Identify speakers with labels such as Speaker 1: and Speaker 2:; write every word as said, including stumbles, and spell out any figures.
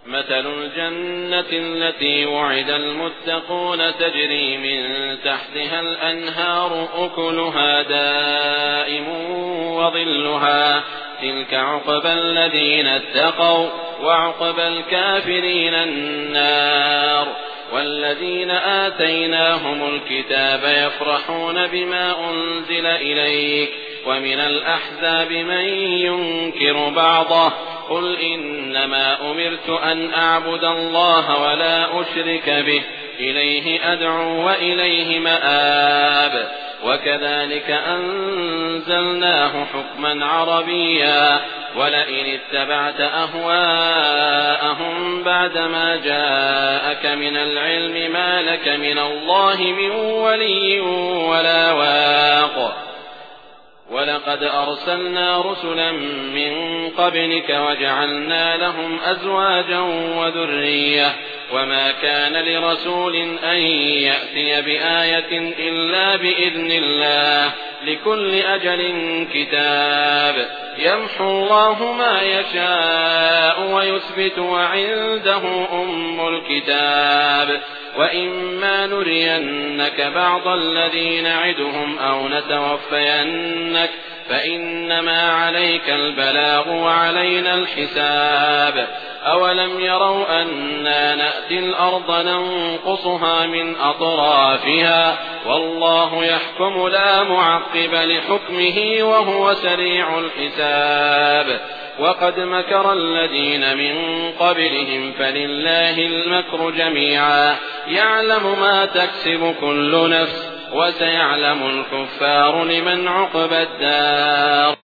Speaker 1: مثل الجنة التي وعد المتقون تجري من تحتها الأنهار أكلها دائم وظلها تلك عقبى الذين اتقوا وعقبى الكافرين النار. والذين آتيناهم الكتاب يفرحون بما أنزل إليك ومن الأحزاب من ينكر بعضه قل إنما أمرت أن أعبد الله ولا أشرك به إليه أدعو وإليه مآب. وكذلك أنزلناه حكما عربيا ولئن اتبعت أهواءهم بعدما جاءك من العلم ما لك من الله من ولي ولا واق. ولقد أرسلنا رسلا من قبلك وجعلنا لهم أزواجا وذرية وما كان لرسول أن يأتي بآية إلا بإذن الله لكل أجل كتاب يمحو الله ما يشاء ويثبت وعنده أم الكتاب. وإما نرينك بعض الذي نعدهم أو نتوفينك فإنما عليك البلاغ وعلينا الحساب. أولم يروا أنا نأتي الأرض ننقصها من أطرافها والله يحكم لا معقب لحكمه وهو سريع الحساب. وقد مكر الذين من قبلهم فلله المكر جميعا يعلم ما تكسب كل نفس وسيعلم الكفار لمن عقبى الدار.